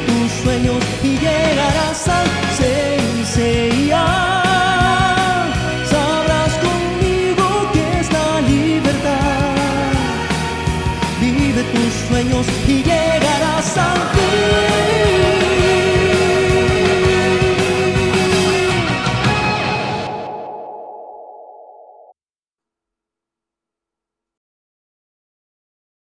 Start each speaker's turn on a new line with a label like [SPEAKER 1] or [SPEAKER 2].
[SPEAKER 1] tus sueños y llegarás al Senseiya. Sabrás conmigo que es la libertad. Vive tus sueños y llegarás al